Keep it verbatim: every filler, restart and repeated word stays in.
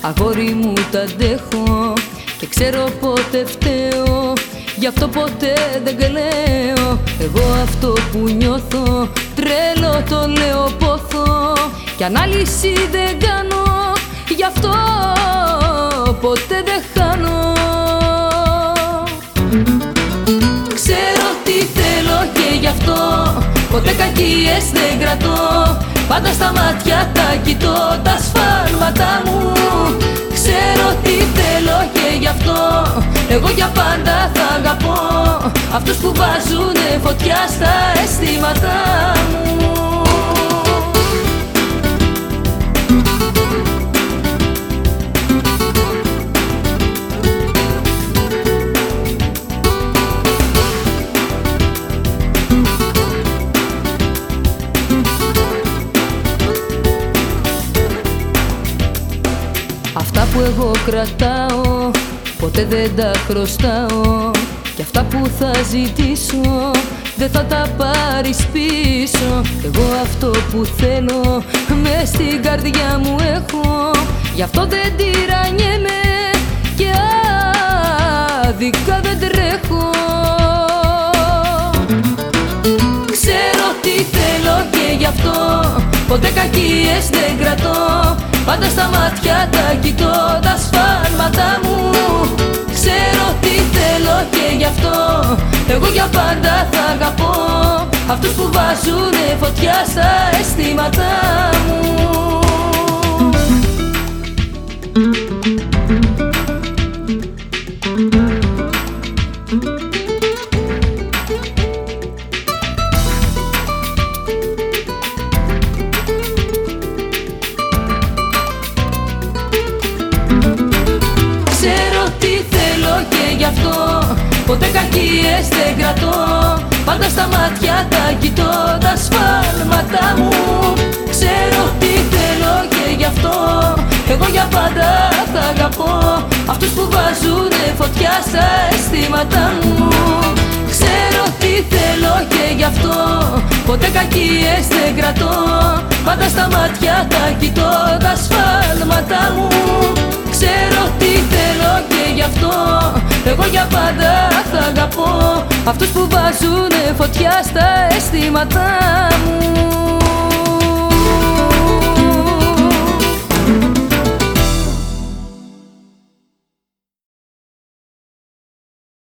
αγόρι μου τα αντέχω και ξέρω πότε φταίω, γι' αυτό ποτέ δεν κλαίω. Εγώ αυτό που νιώθω τρέλο το λέω πόθο, κι ανάλυση δεν κάνω, γι' αυτό ποτέ δεν χάνω. Ξέρω τι θέλω και γι' αυτό ποτέ κακίες δεν κρατώ, πάντα στα μάτια τα κοιτώ τα σφάλματα μου. Ξέρω τι θέλω και γι' αυτό εγώ για πάντα θα αγαπώ αυτούς που βάζουνε φωτιά στα αισθήματά μου. Αυτά που εγώ κρατάω ποτέ δεν τα χρωστάω, κι αυτά που θα ζητήσω δεν θα τα πάρεις πίσω. Εγώ αυτό που θέλω μες στην καρδιά μου έχω, γι' αυτό δεν τυραννιέμαι και άδικα δεν τρέχω. Ξέρω τι θέλω και γι' αυτό ποτέ κακίες δεν κρατώ, πάντα στα μάτια τα κοιτώ τα σφάλματα μου. Ξέρω τι θέλω και γι' αυτό εγώ για πάντα θα αγαπώ αυτούς που βάζουνε φωτιά στα αισθήματά μου. Γι' αυτό ποτέ κακίες δεν κρατώ, πάντα στα μάτια τα κοιτώ τα σφάλματα μου. Ξέρω τι θέλω και γι' αυτό εγώ για πάντα θα αγαπώ αυτούς που βάζουνε φωτιά στα αισθήματά μου. Ξέρω τι θέλω και γι' αυτό ποτέ κακίες δεν κρατώ, πάντα στα μάτια τα κοιτώ τα σφάλματα μου. Ξέρω τι θέλω και γι' αυτό εγώ για πάντα θα αγαπώ αυτούς που βάζουνε φωτιά στα αισθήματά μου.